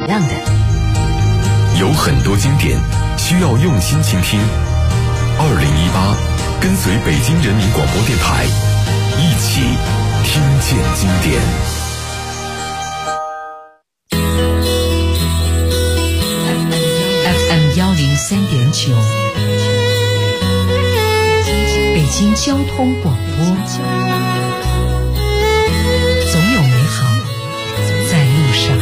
样的。 有很多经典需要用心倾听。2018，跟随北京人民广播电台，一起听见经典。 FM103.9，北京交通广播，总有美好在路上。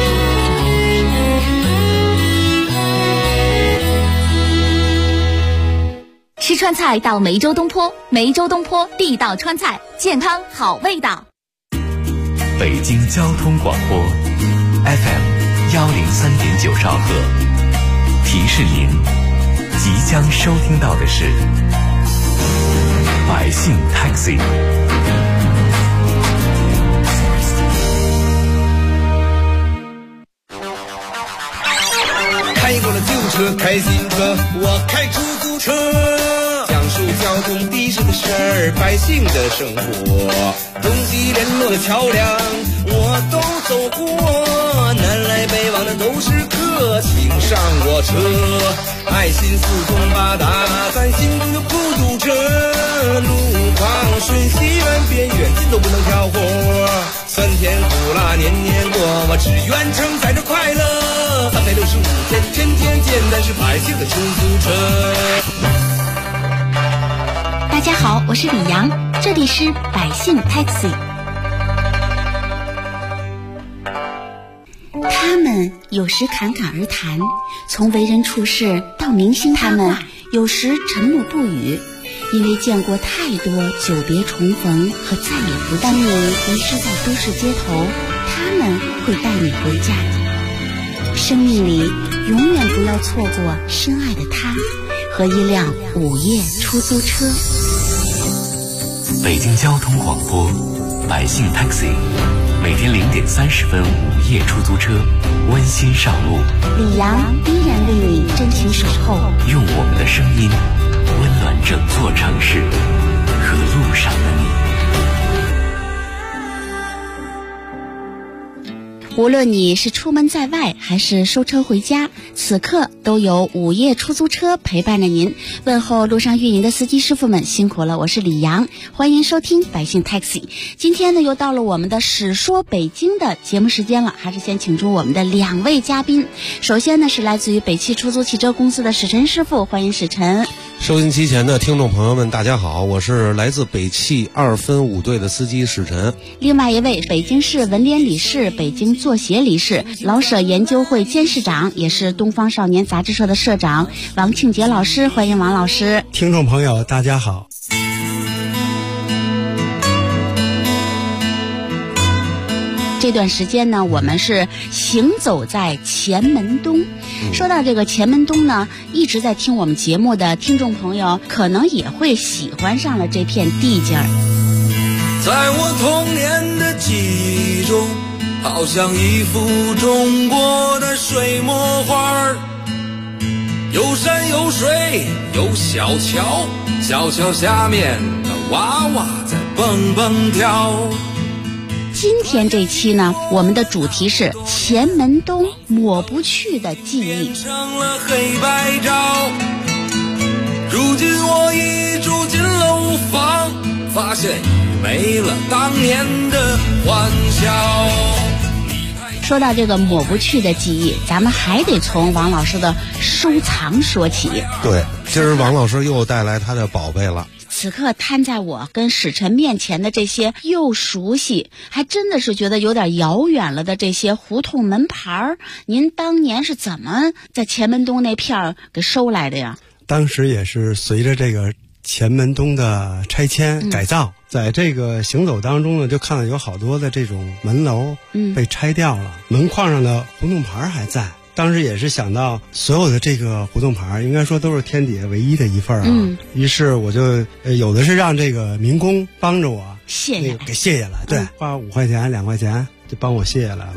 吃川菜到梅州东坡，梅州东坡地道川菜，健康好味道。 北京交通广播 FM103.9兆赫，提示您即将收听到的是百姓 Taxi。 开过了旧车，开新车，我开出租车，讲述交通的士的事儿，百姓的生活，东西联络的桥梁我都走过，南来北往的都是客，请上我车，爱心四通八达，咱心中有孤独者，路旁顺西远边远近都不能挑活，酸甜苦辣年年过，我只愿承载着快乐，365天天天见，咱是百姓的出租车。 大家好，我是李阳，这里是百姓 Taxi。 他们有时侃侃而谈，从为人处事到明星他们有时沉默不语，因为见过太多久别重逢和再也不见。当你迷失在都市街头，他们会带你回家。生命里永远不要错过深爱的他和一辆午夜出租车。 北京交通广播百姓 Taxi， 每天0点30分午夜出租车温馨上路， 李阳依然为你真情守候， 用我们的声音温暖整座城市和路上的你。 无论你是出门在外还是收车回家，此刻都有午夜出租车陪伴着您。问候路上运营的司机师傅们辛苦了，我是李阳，欢迎收听百姓 Taxi。 今天呢又到了我们的史说北京的节目时间了，还是先请出我们的2位嘉宾。首先呢是来自于北汽出租汽车公司的史晨师傅，欢迎史晨。 收音机前的听众朋友们大家好，我是来自北汽2分5队的司机史晨。 另外一位北京市文联理事、北京作协理事、老舍研究会监事长，也是东方少年杂志社的社长王庆杰老师，欢迎王老师。 听众朋友大家好。 这段时间呢，我们是行走在前门东。说到这个前门东呢，一直在听我们节目的听众朋友可能也会喜欢上了这片地界儿。 在我童年的记忆中，好像一幅中国的水墨画，有山有水有小桥，小桥下面的娃娃在蹦蹦跳。 今天这期呢，我们的主题是前门东抹不去的记忆。 变成了黑白照，如今我已住进楼房，发现已没了当年的欢笑。 说到这个抹不去的记忆，咱们还得从王老师的收藏说起。 对，今儿王老师又带来他的宝贝了。 此刻摊在我跟史晨面前的这些又熟悉还真的是觉得有点遥远了的这些胡同门牌儿，您当年是怎么在前门东那片儿给收来的呀？ 当时也是随着这个前门东的拆迁改造，在这个行走当中呢，就看到有好多的这种门楼被拆掉了，门框上的胡同牌还在。当时也是想到所有的这个胡同牌应该说都是天底下唯一的一份啊，于是我就有的是让这个民工帮着我卸下来， 给卸下来，对，花5块钱2块钱就帮我卸下来了。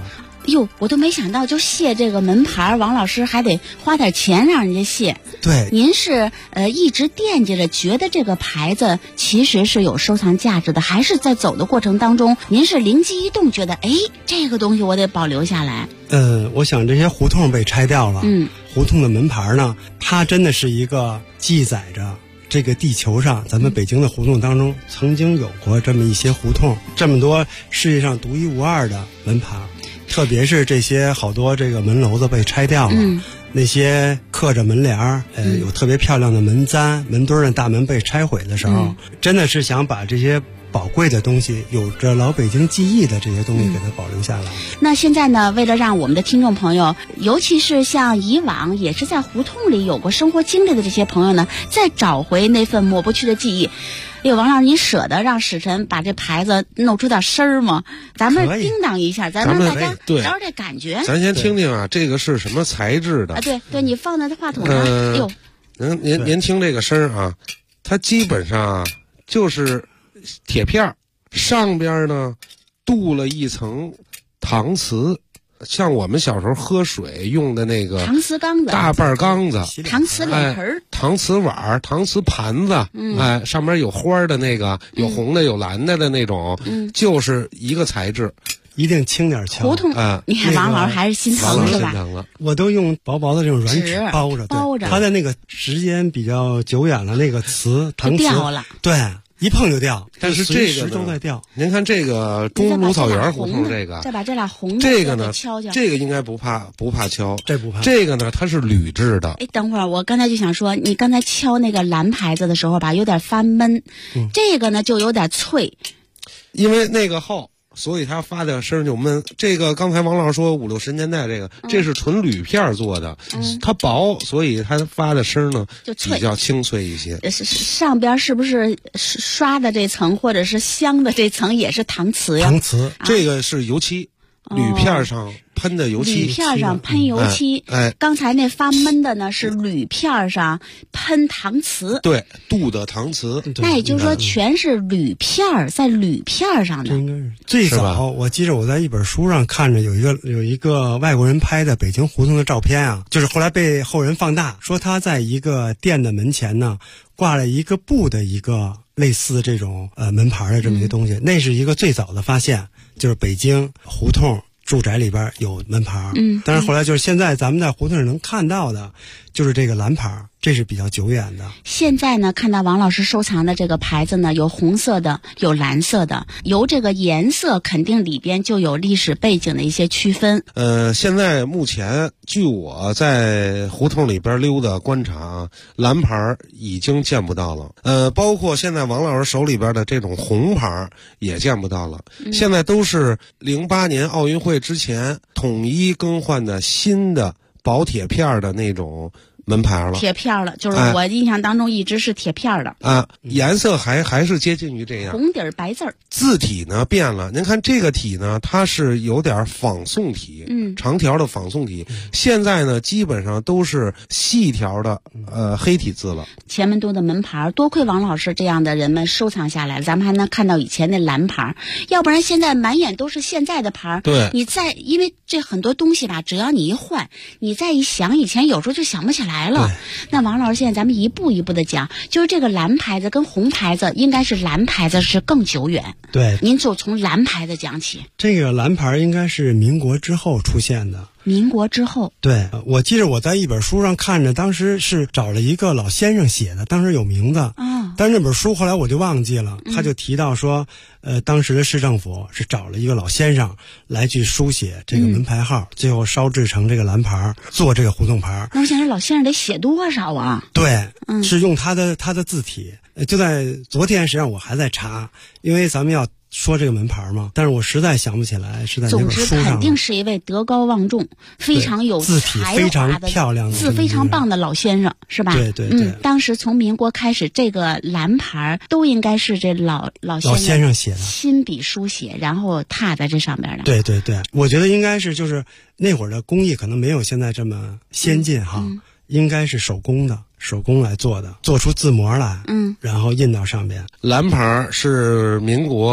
哟，我都没想到，就卸这个门牌，王老师还得花点钱让人家卸。 对， 您是一直惦记着，觉得这个牌子其实是有收藏价值的，还是在走的过程当中，您是灵机一动，觉得这个东西我得保留下来？ 我想这些胡同被拆掉了，胡同的门牌呢，它真的是一个记载着这个地球上咱们北京的胡同当中曾经有过这么一些胡同，这么多世界上独一无二的门牌，特别是这些好多这个门楼子被拆掉了，那些刻着门帘儿，有特别漂亮的门簪、门墩的大门被拆毁的时候，真的是想把这些宝贵的东西，有着老北京记忆的这些东西给它保留下来。 那现在呢，为了让我们的听众朋友，尤其是像以往也是在胡同里有过生活经历的这些朋友呢，再找回那份抹不去的记忆。王老师，您舍得让史晨把这牌子弄出点声儿吗？咱们叮当一下，咱让大家找找这感觉。 咱先听听啊，这个是什么材质的？ 对，你放在话筒上。 您听这个声啊，它基本上就是铁片，上边呢镀了一层搪瓷，像我们小时候喝水用的那个搪瓷缸子、 大半缸子、 搪瓷脸盆、 搪瓷碗、搪瓷盘子，上面有花的那个，有红的有蓝的那种，就是一个材质。 一定轻点敲。 胡同你看王老师还是心疼是吧？ 我都用薄薄的这种软纸包着，它的那个时间比较久远了，那个搪瓷掉了， 对，一碰就掉。 但是这个都在掉。 您看这个中芦草园胡同这个， 再把这俩红的这个呢敲敲， 这个应该不怕敲， 这不怕。 这个呢它是铝制的。 等会儿我刚才就想说，你刚才敲那个蓝牌子的时候吧，有点发闷，这个呢就有点脆， 因为那个厚。所以它发的声就闷。这个刚才王老师说50、60年代这是纯铝片做的，它薄，所以它发的声呢就比较清脆一些。 上边是不是刷的这层或者是镶的这层也是搪瓷呀？ 搪瓷， 这个是油漆。铝片上喷的油漆， 铝片上喷油漆。刚才那发闷的呢是铝片上喷搪瓷， 对，镀的搪瓷。 那也就是说，全是铝片在铝片上的。 这应该是最早，我记着我在一本书上看着有一个外国人拍的北京胡同的照片啊，就是后来被后人放大，说他在一个店的门前呢挂了一个布的一个类似这种门牌的这么一个东西，那是一个最早的发现。就是北京胡同住宅里边有门牌，但是后来就是现在咱们在胡同里能看到的，就是这个蓝牌，这是比较久远的。 现在呢，看到王老师收藏的这个牌子呢，有红色的，有蓝色的，由这个颜色肯定里边就有历史背景的一些区分。 现在目前据我在胡同里边溜达观察，蓝牌已经见不到了。包括现在王老师手里边的这种红牌也见不到了。现在都是08年奥运会之前统一更换的新的薄铁片的那种门牌了， 铁片了，就是我印象当中一直是铁片的颜色还是接近于这样， 红底儿白字儿。 字体呢变了，您看这个体呢，它是有点仿宋体，长条的仿宋体。现在呢，基本上都是细条的黑体字了。 前门东的门牌，多亏王老师这样的人们收藏下来，咱们还能看到以前那蓝牌，要不然现在满眼都是现在的牌。 对， 因为这很多东西吧，只要你一换，你再一想，以前有时候就想不起来了。那王老师，现在咱们一步一步的讲，就是这个蓝牌子跟红牌子，应该是蓝牌子是更久远。 对， 您就从蓝牌子讲起。 这个蓝牌应该是民国之后出现的。 民国之后， 对，我记得我在一本书上看着，当时是找了一个老先生写的，当时有名字但是那本书后来我就忘记了。他就提到说，当时的市政府是找了一个老先生来去书写这个门牌号，最后烧制成这个蓝牌，做这个胡同牌。 那我想这老先生得写多少啊？ 对，是用他的字体。就在昨天，实际上我还在查，因为咱们要说这个门牌嘛，但是我实在想不起来是在哪本书上。 总之肯定是一位德高望重、非常有字体非常漂亮的、 字非常棒的老先生，是吧？ 对对对。 当时从民国开始，这个蓝牌都应该是这老先生写的， 亲笔书写，然后踏在这上边的。 对对对，我觉得应该是就是那会儿的工艺可能没有现在这么先进哈，应该是手工来做的，做出字模来，然后印到上边。 蓝牌是民国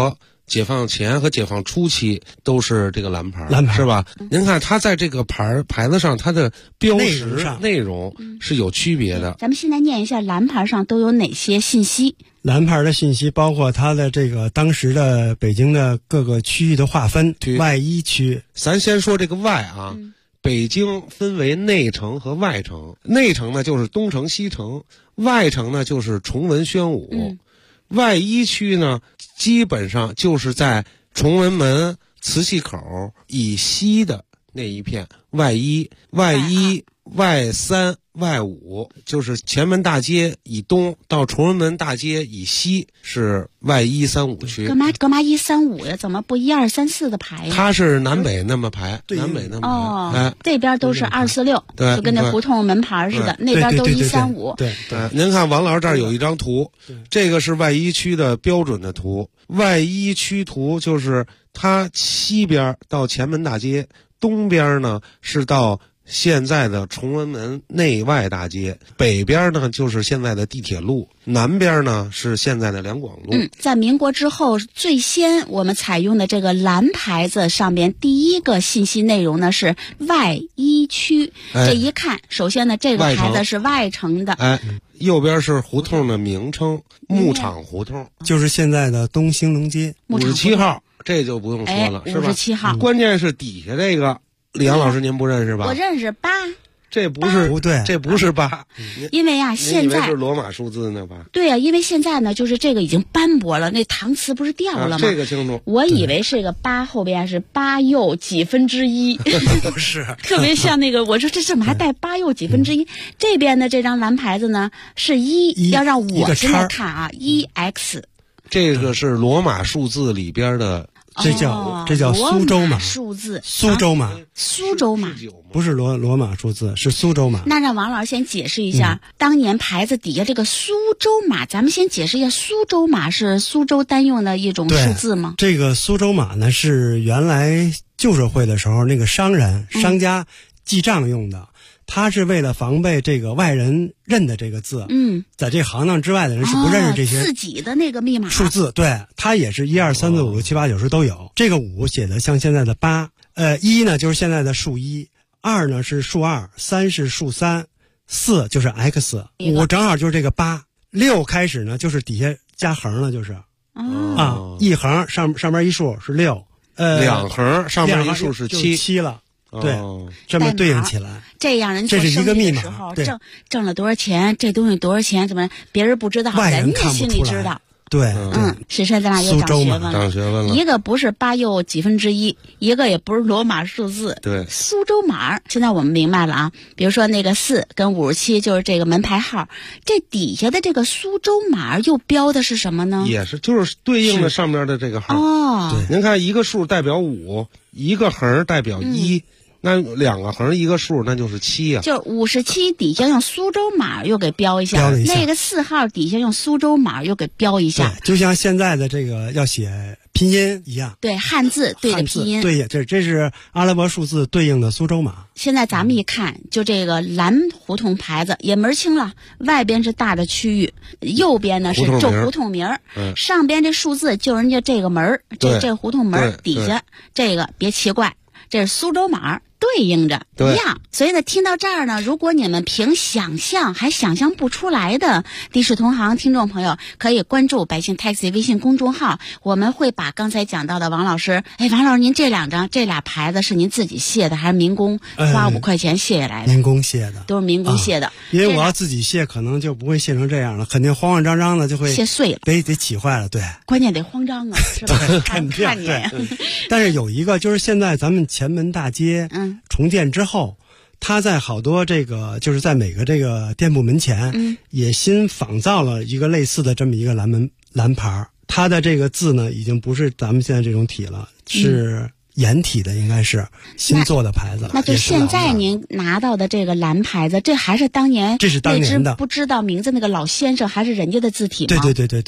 解放前和解放初期都是这个蓝牌是吧？您看它在这个牌子上，它的标识内容是有区别的。 咱们现在念一下蓝牌上都有哪些信息。 蓝牌的信息包括它的这个当时的北京的各个区域的划分，外一区。 咱先说这个外啊。北京分为内城和外城，内城呢就是东城西城，外城呢就是崇文宣武。外一区呢基本上就是在崇文门、磁器口以西的那一片，外一、外三、外五，就是前门大街以东到崇文门大街以西是外1、3、5区。 干嘛1、3、5呀？怎么不1、2、3、4的排呀？ 它是南北那么排，南北那么排。 哦，这边都是2、4、6， 对， 就跟那胡同门牌似的，那边都1、3、5。 对， 您看王老师这儿有一张图，这个是外一区的标准的图。外一区图就是它西边到前门大街，东边呢是到现在的崇文门内外大街，北边呢就是现在的地铁路，南边呢是现在的两广路。 在民国之后，最先我们采用的这个蓝牌子上边第一个信息内容呢是外一区。这一看，首先呢这个牌子是外城的。 右边是胡同的名称，牧场胡同， 就是现在的东兴隆街 57号，这就不用说了，是吧 ？57号。 关键是底下这个。李阳老师，您不认识吧？ 我认识8， 这不是不对， 这不是8， 因为呀，现在是罗马数字呢吧？ 对呀，因为现在呢，就是这个已经斑驳了，那搪瓷不是掉了吗？ 这个清楚。 我以为是个8后边是8又几分之一， 不是， 特别像那个，我说这怎么还带8又几分之一？这边的这张蓝牌子呢是1，要让我现在看啊，1x， 这个是罗马数字里边的。 这叫苏州码数字， 苏州码， 苏州码不是罗马数字，是苏州码。 那让王老师先解释一下，当年牌子底下这个苏州码，咱们先解释一下，苏州码是苏州单用的一种数字吗？ 这个苏州码呢是原来旧社会的时候那个商家记账用的。他是为了防备这个外人认的这个字，在这行当之外的人是不认识这些自己的那个密码数字，对，他也是1、2、3、4、5、6、7、8、9、10都有。这个5写的像现在的8， 1呢就是现在的数1， 2呢是数2， 3是数3， 4就是 x， 5正好就是这个8， 6开始呢就是底下加横了，就是一横上边一数是6， 两横上边一数是7 了。对，这么对应起来， 这样人这是一个密码。 挣了多少钱，这东西多少钱，怎么别人不知道，人家心里知道。 对， 史帅咱俩又长学问了。一个不是8又几分之一，一个也不是罗马数字。 对， 苏州码。现在我们明白了啊，比如说那个4跟57就是这个门牌号，这底下的这个苏州码又标的是什么呢？ 也是，就是对应的上面的这个号。 对， 您看一个数代表5，一个横代表1。那2个横一个数，那就是7呀。 就57底下用苏州码又给标一下，那个4号底下用苏州码又给标一下。 就像现在的这个要写拼音一样。 对，汉字对着拼音。 对，这是阿拉伯数字对应的苏州码。 现在咱们一看，就这个蓝胡同牌子也门清了，外边是大的区域，右边呢是这胡同名儿，上边这数字就人家这个门，这胡同门底下这个别奇怪，这是苏州码。对应着一样，所以呢，听到这儿呢，如果你们凭想象还想象不出来的的士同行听众朋友，可以关注百姓 taxi 微信公众号，我们会把刚才讲到的王老师，王老师，您这俩牌子是您自己卸的，还是民工花5块钱卸下来的？ 民工卸的， 都是民工卸的。 因为我要自己卸，可能就不会卸成这样了，肯定慌慌张张的就会卸碎了， 得起坏了，对， 关键得慌张啊，是吧？看你。 但是有一个就是现在咱们前门大街，重建之后，他在好多这个就是在每个这个店铺门前，也新仿造了一个类似的这么一个蓝牌，它的这个字呢已经不是咱们现在这种体了，是颜体的，应该是新做的牌子了。 那就现在您拿到的这个蓝牌子，这还是当年这是当年的不知道名字那个老先生还是人家的字体吗？ 对。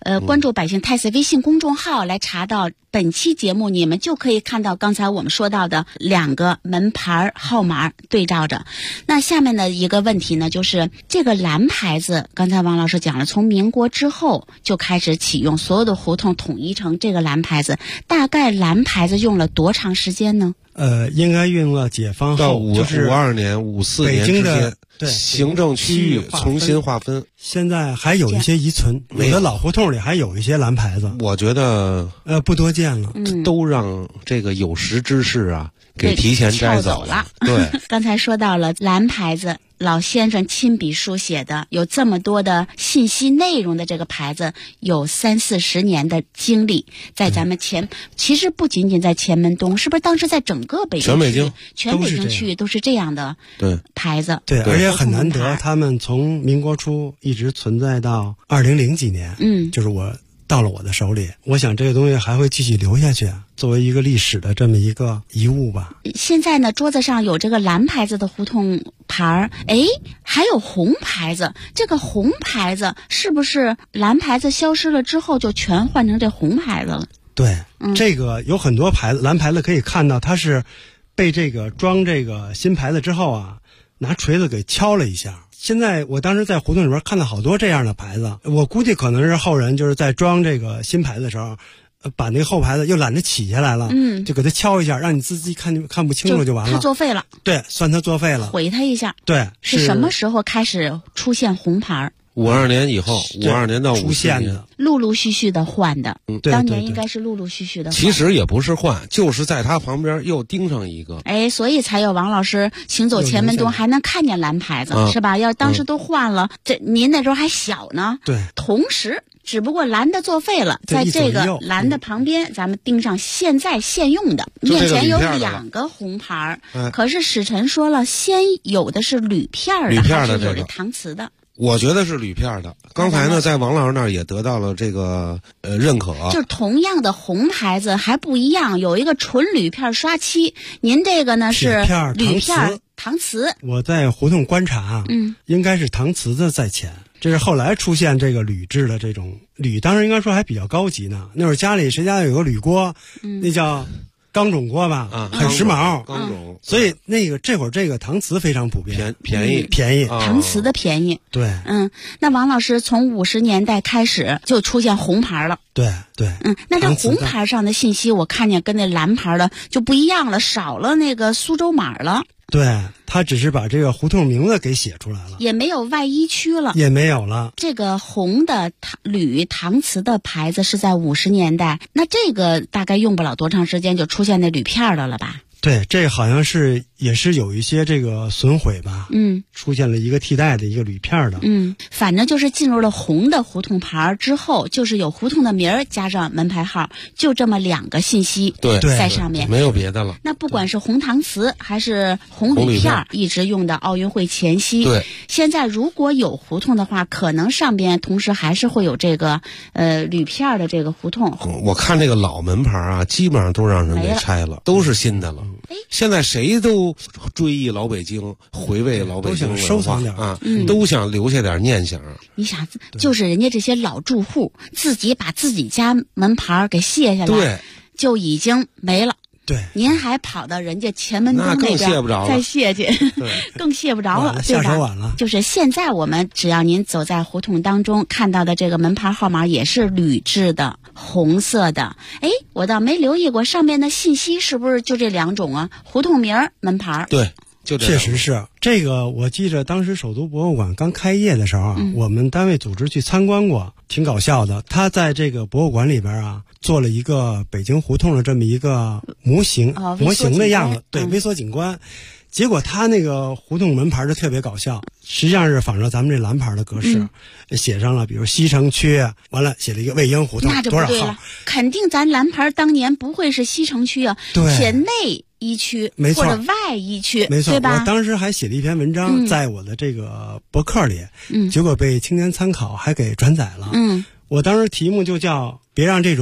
关注百姓泰斯微信公众号来查到本期节目，你们就可以看到刚才我们说到的2个门牌号码对照着。那下面的一个问题呢，就是这个蓝牌子，刚才王老师讲了，从民国之后就开始启用，所有的胡同统一成这个蓝牌子，大概蓝牌子用了多长时间呢？ 应该用了解放后，就是 52年、54年之间， 对行政区域重新划分。 现在还有一些遗存，有的老胡同里还有一些蓝牌子， 我觉得不多见了， 都让这个有识之士啊给提前摘走了。 对， 刚才说到了蓝牌子，老先生亲笔书写的，有这么多的信息内容的这个牌子，有30-40年的经历，在咱们其实不仅仅在前门东，是不是当时在整个北京区、全北京区域都是这样的牌子？ 对，而且很难得，他们从民国初一直存在到2000几年，就是我到了我的手里，我想这个东西还会继续留下去，作为一个历史的这么一个遗物吧。 现在呢，桌子上有这个蓝牌子的胡同牌，还有红牌子。这个红牌子是不是蓝牌子消失了之后就全换成这红牌子了？ 对，这个有很多牌子，蓝牌子可以看到它是被这个装这个新牌子之后啊，拿锤子给敲了一下。现在我当时在胡同里边看到好多这样的牌子，我估计可能是后人就是在装这个新牌子的时候，把那个后牌子又懒得起下来了，就给它敲一下，让你自己看不清楚就完了。 他作废了， 对，算他作废了， 毁他一下。 对， 是什么时候开始出现红牌 ？52年以后，52年到 54年， 陆陆续续的换的。 对， 当年应该是陆陆续续的换。 其实也不是换，就是在他旁边又盯上一个。 所以才有王老师行走前门东还能看见蓝牌子，是吧？要当时都换了，这您那时候还小呢。 对， 同时。只不过蓝的作废了，在这个蓝的旁边，咱们盯上现在现用的，面前有2个红牌可是史晨说了，先有的是铝片的，还是有这搪瓷的？ 我觉得是铝片的。刚才呢，在王老师那儿也得到了这个认可。 就是同样的红牌子还不一样，有一个纯铝片刷漆，您这个呢是铝片搪瓷。 我在胡同观察，应该是搪瓷的在前。这是后来出现这个铝制的这种铝，当时应该说还比较高级呢。那会儿谁家有个铝锅，那叫钢种锅吧，很时髦。 钢种， 所以这会儿这个搪瓷非常普遍， 便宜， 搪瓷的便宜。 对， 那王老师从50年代开始就出现红牌了。 对， 那这红牌上的信息我看见跟那蓝牌的就不一样了，少了那个苏州码了。 对，他只是把这个胡同名字给写出来了， 也没有外一区了， 也没有了。 这个红的铝搪瓷的牌子是在50年代，那这个大概用不了多长时间就出现那铝片的了吧？ 对，这个好像也是有一些这个损毁吧，出现了一个替代的一个铝片的， 反正就是进入了红的胡同牌之后，就是有胡同的名儿加上门牌号，就这么2个信息在上面， 没有别的了。 那不管是红搪瓷还是红铝片，一直用到奥运会前夕。 对， 现在如果有胡同的话，可能上边同时还是会有这个铝片的这个胡同。 我看这个老门牌啊，基本上都让人给拆了，都是新的了。现在谁都追忆老北京，回味老北京文化， 都想收藏点啊，都想留下点念想。 你想，就是人家这些老住户自己把自己家门牌给卸下来，就已经没了。 对， 您还跑到人家前门东那边再卸去，更卸不着了， 下手晚了。 就是现在我们只要您走在胡同当中看到的这个门牌号码也是铝制的，红色的。我倒没留意过上面的信息是不是就这2种啊？胡同名门牌。 对，就确实是这个。我记着当时首都博物馆刚开业的时候我们单位组织去参观过，挺搞笑的。他在这个博物馆里边做了一个北京胡同的这么一个模型的样子，对，微缩景观。结果他那个胡同门牌就特别搞笑，实际上是仿照咱们这蓝牌的格式，写上了比如西城区，完了写了一个魏婴胡同， 那就不对了，肯定咱蓝牌当年不会是西城区啊，写内一区没错， 或者外一区， 没错， 对吧？ 我当时还写了一篇文章在我的这个博客里，结果被青年参考还给转载了。我当时题目就叫别让这种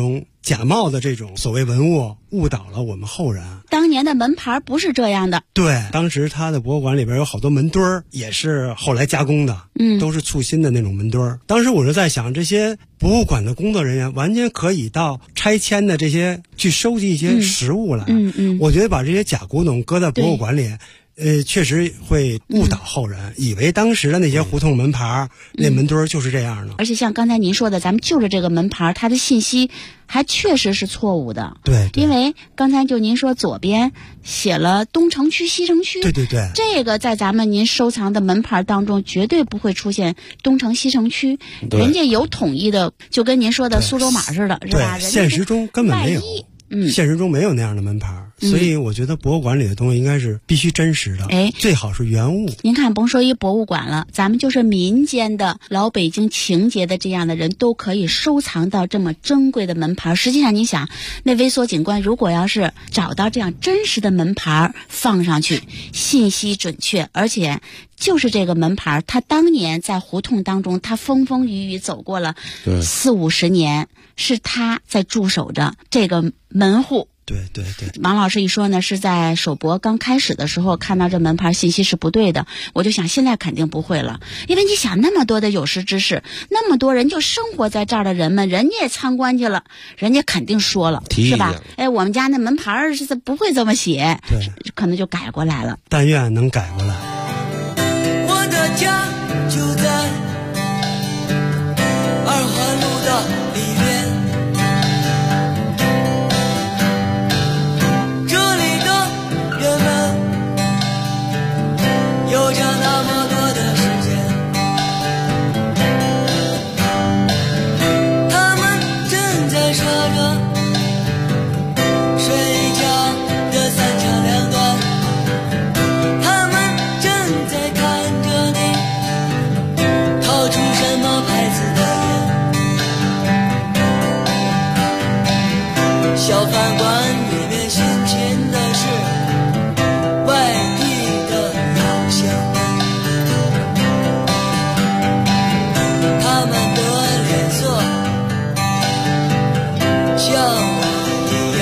假冒的这种所谓文物误导了我们后人。 当年的门牌不是这样的。 对，当时他的博物馆里边有好多门墩儿，也是后来加工的，都是簇新的那种门墩儿。当时我就在想，这些博物馆的工作人员完全可以到拆迁的这些去收集一些实物来。我觉得把这些假古董搁在博物馆里，确实会误导后人，以为当时的那些胡同门牌、那门墩儿就是这样的。 而且像刚才您说的，咱们就着这个门牌，它的信息还确实是错误的。 对， 因为刚才就您说左边写了东城区、西城区， 对， 这个在咱们您收藏的门牌当中绝对不会出现东城、西城区，人家有统一的，就跟您说的苏州码似的，是吧？ 对，现实中根本没有。现实中没有那样的门牌，所以我觉得博物馆里的东西应该是必须真实的，最好是原物。 您看，甭说一博物馆了，咱们就是民间的老北京情节的这样的人都可以收藏到这么珍贵的门牌。实际上，你想，那微缩景观如果要是找到这样真实的门牌放上去，信息准确，而且就是这个门牌，他当年在胡同当中，他风风雨雨走过了40-50年，是他在驻守着这个门户。 对。 王老师一说呢，是在首博刚开始的时候看到这门牌信息是不对的，我就想现在肯定不会了，因为你想那么多的有识之士，那么多人就生活在这儿的人们，人家也参观去了，人家肯定说了，是吧？我们家那门牌是不会这么写， 对， 可能就改过来了。 但愿能改过来。 我的家就在二环路的里面，这里的人们有着那么多的时间，他们正在刷着睡觉的三长两短，他们正在看着你掏出什么牌子的烟。小饭馆里面新进的是外地的老乡们，他们的脸色像我一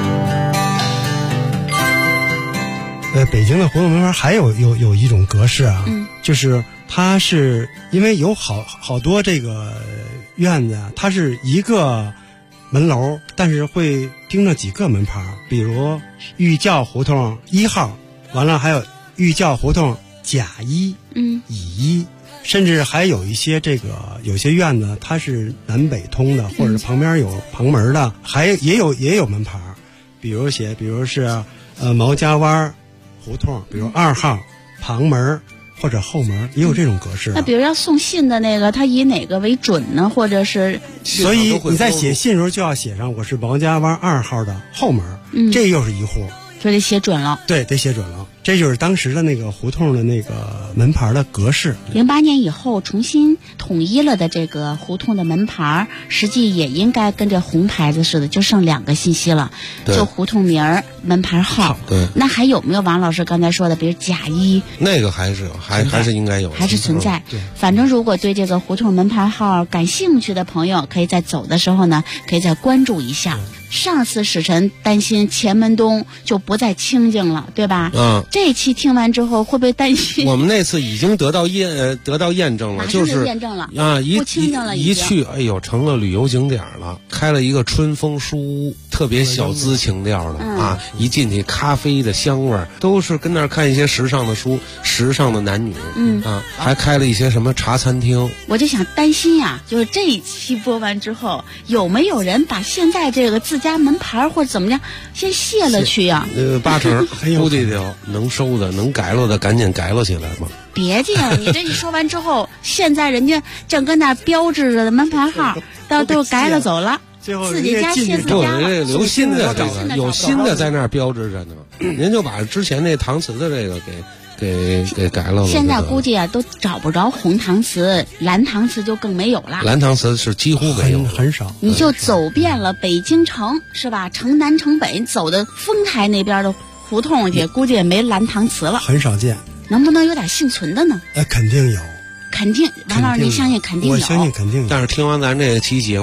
样。 北京的胡同门牌还有一种格式啊，就是它是因为有好多这个院子啊，它是一个门楼，但是会盯着几个门牌，比如玉教胡同1号，完了还有玉教胡同甲1、乙1，甚至还有一些有些院子它是南北通的，或者旁边有旁门的，也有门牌，比如是毛家湾胡同，比如2号旁门或者后门，也有这种格式。 那比如要送信的那个，他以哪个为准呢？或者是， 所以你在写信的时候就要写上我是毛家湾2号的后门，这又是一户， 就得写准了。 对，得写准了。这就是当时的那个胡同的那个门牌的格式。 08年以后重新统一了的这个胡同的门牌，实际也应该跟这红牌子似的，就剩2个信息了，就胡同名儿、门牌号。 对， 那还有没有王老师刚才说的，比如甲1？ 那个还是应该有， 还是存在。 对， 反正如果对这个胡同门牌号感兴趣的朋友，可以在走的时候呢，可以再关注一下。上次使臣担心前门东就不再清静了，对吧？这一期听完之后会不会担心？ 我们那次已经得到验证了，就是验证了啊， 不清静了， 一去，哎呦，成了旅游景点了，开了一个春风书屋，特别小资情调的啊，一进去咖啡的香味儿，都是跟那儿看一些时尚的书，时尚的男女，还开了一些什么茶餐厅。 我就想担心呀，就是这一期播完之后，有没有人把现在这个自家门牌或者怎么样先卸了去呀 ？8成，估计得能收的、能改了的，赶紧改了起来吧。 别介，你这一说完之后，现在人家正跟那标志着的门牌号，都改了走了。自己家卸自家了， 留新的这个有新的在那儿标志着呢。您就把之前那搪瓷的这个给改了。 现在估计啊都找不着红搪瓷，蓝搪瓷就更没有了。 蓝搪瓷是几乎没有， 很少。 你就走遍了北京城，是吧？城南城北，走的丰台那边的胡同去，估计也没蓝搪瓷了， 很少见。 能不能有点幸存的呢？ 肯定有。 肯定，王老师，你相信肯定有？ 我相信肯定有。 但是听完咱这期节目，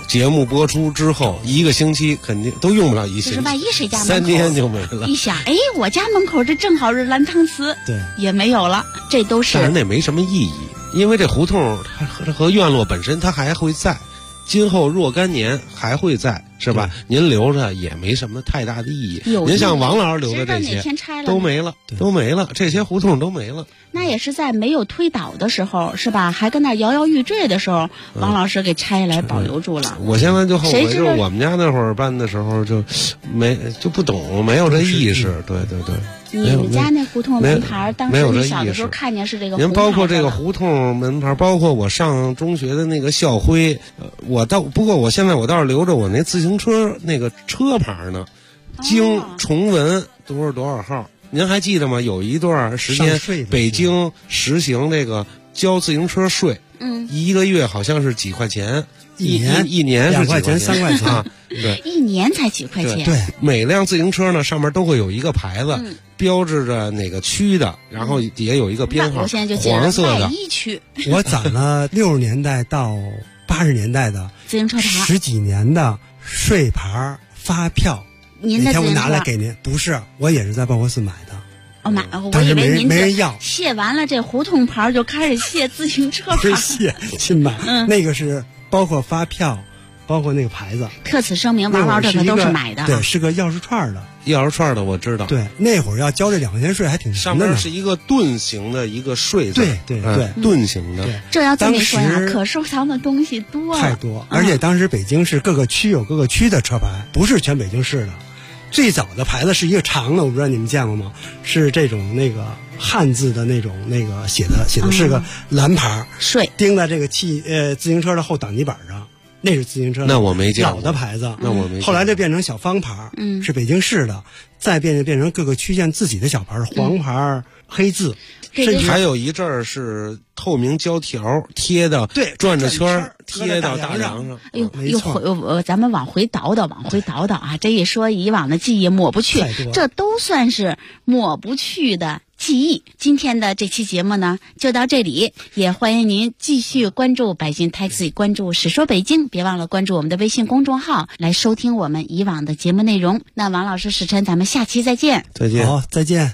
节目播出之后1个星期肯定都用不了1星期， 就是万一谁家门口 3天就没了。 一想，哎，我家门口这正好是蓝汤瓷， 对， 也没有了，这都是。 但是那没什么意义，因为这胡同它和院落本身它还会在，今后若干年还会在，是吧？您留着也没什么太大的意义。您像王老师留的这些都没了，都没了，这些胡同都没了。 那也是在没有推倒的时候，是吧？还跟那摇摇欲坠的时候，王老师给拆下来保留住了。 我现在就后悔，就是我们家那会儿搬的时候就不懂，没有这意识。对对对。 你们家那胡同门牌，当时你小的时候看见是这个胡同。 您包括这个胡同门牌，包括我上中学的那个校徽，不过我现在倒是留着我那自行车那个车牌呢，京崇文多少号。您还记得吗？有一段时间北京实行这个交自行车税，1个月好像是几块钱，一年是 2块钱3块钱啊，对， 一年才几块钱。 对， 每辆自行车呢上面都会有一个牌子，标志着哪个区的，然后底下有一个编号， 我现在就黄色的。 外一区。 我攒了60年代到80年代的自行车牌 10几年的税牌发票。 您的那天我拿来给您，不是，我也是在报国寺买的。 我以为您没人要， 卸完了这胡同牌就开始卸自行车牌， 去买。那个是包括发票，包括那个牌子。 特此声明，王老这可都是买的。 对，是个钥匙串的。 钥匙串的我知道。 对，那会儿要交这2块钱税还挺上面是一个盾形的一个税字。 对， 盾形的。 这要这么说呀，可收藏的东西多了， 太多。而且当时北京市各个区有各个区的车牌，不是全北京市的。最早的牌子是一个长的，我不知道你们见过吗？是这种那个汉字的那种写的是个蓝牌， 税钉在这个自行车的后挡泥板上，那是自行车。 那我没见过老的牌子， 那我没。 后来就变成小方牌，是北京市的，再变成各个区县自己的小牌，黄牌、黑字。 甚至还有一阵儿是透明胶条贴的， 对， 转着圈贴到大梁上。 哎呦，咱们往回倒倒啊！这一说以往的记忆抹不去，这都算是抹不去的记忆。今天的这期节目呢，就到这里，也欢迎您继续关注百姓 Taxi， 关注史说北京，别忘了关注我们的微信公众号，来收听我们以往的节目内容。那王老师、史晨，咱们下期再见。 再见。 好，再见。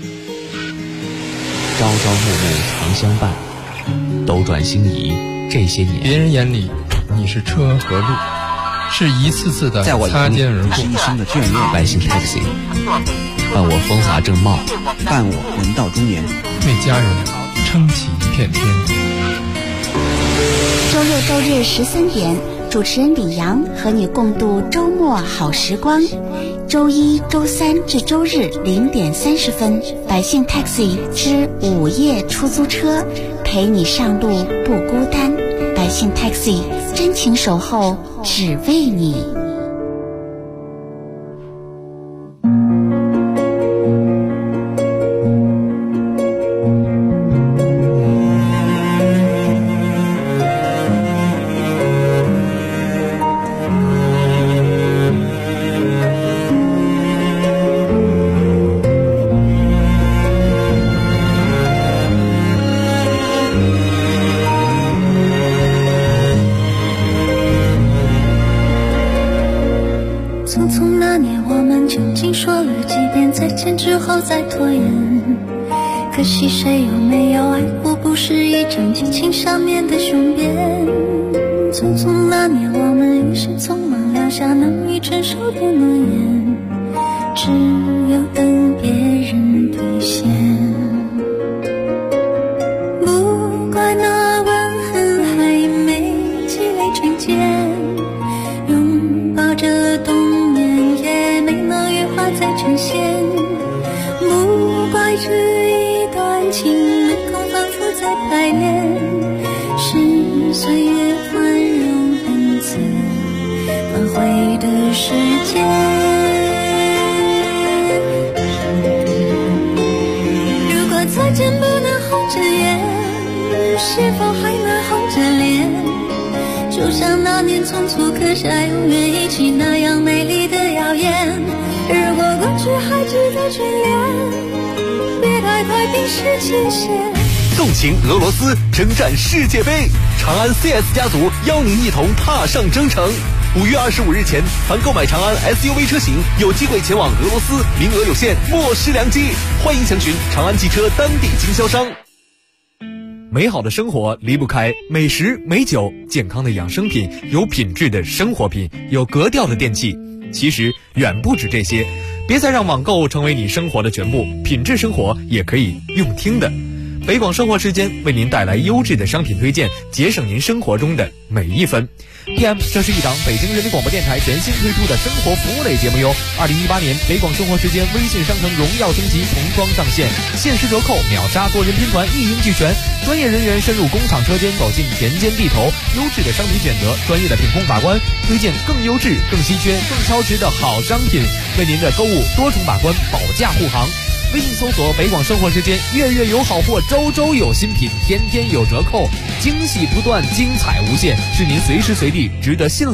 朝朝暮暮常相伴，斗转星移这些年， 别人眼里你是车和路，是一次次的擦肩而过。 是一生的眷恋。 百姓 Taxi， 伴我风华正茂， 伴我人到中年， 为家人撑起一片天。 周六周日13点，主持人李阳和你共度周末好时光。周一、周三至周日0点30分，百姓 Taxi 之午夜出租车，陪你上路不孤单。百姓 Taxi 真情守候，只为你。 再拖延，可惜谁有没有爱过，不是一张激情上面的雄辩。匆匆那年，我们一时匆忙撂下难以承受的诺言，只有等别人兑现。不怪那吻痕还没积累成茧，拥抱着冬眠也没能羽化再成仙。不怪这一段情没空放出再排练，是岁月宽容恩赐挽回的时间。如果再见不能红着眼，是否还能红着脸？就像那年匆促刻下永远一起那样美丽的谣言。如果过去还值得眷恋，别太快冰释前嫌。 纵情俄罗斯，征战世界杯。长安 CS 家族邀您一同踏上征程。5月25日前，凡购买长安 SUV 车型，有机会前往俄罗斯，名额有限，莫失良机。欢迎详询长安汽车当地经销商。美好的生活离不开美食美酒，健康的养生品，有品质的生活品，有格调的电器。其实远不止这些，别再让网购成为你生活的全部，品质生活也可以用听的。北广生活时间为您带来优质的商品推荐，节省您生活中的每一分。PM， 这是一档北京人民广播电台全新推出的生活服务类节目哟。2018年北广生活时间微信商城荣耀升级，重装上线，限时折扣，秒杀多人拼团，一应俱全。专业人员深入工厂车间，走进田间地头，优质的商品选择，专业的品控把关，推荐更优质、更稀缺、更超值的好商品，为您的购物多重把关，保驾护航。微信搜索北广生活时间，月月有好货，周周有新品，天天有折扣，惊喜不断，精彩无限，是您随时随地值得信赖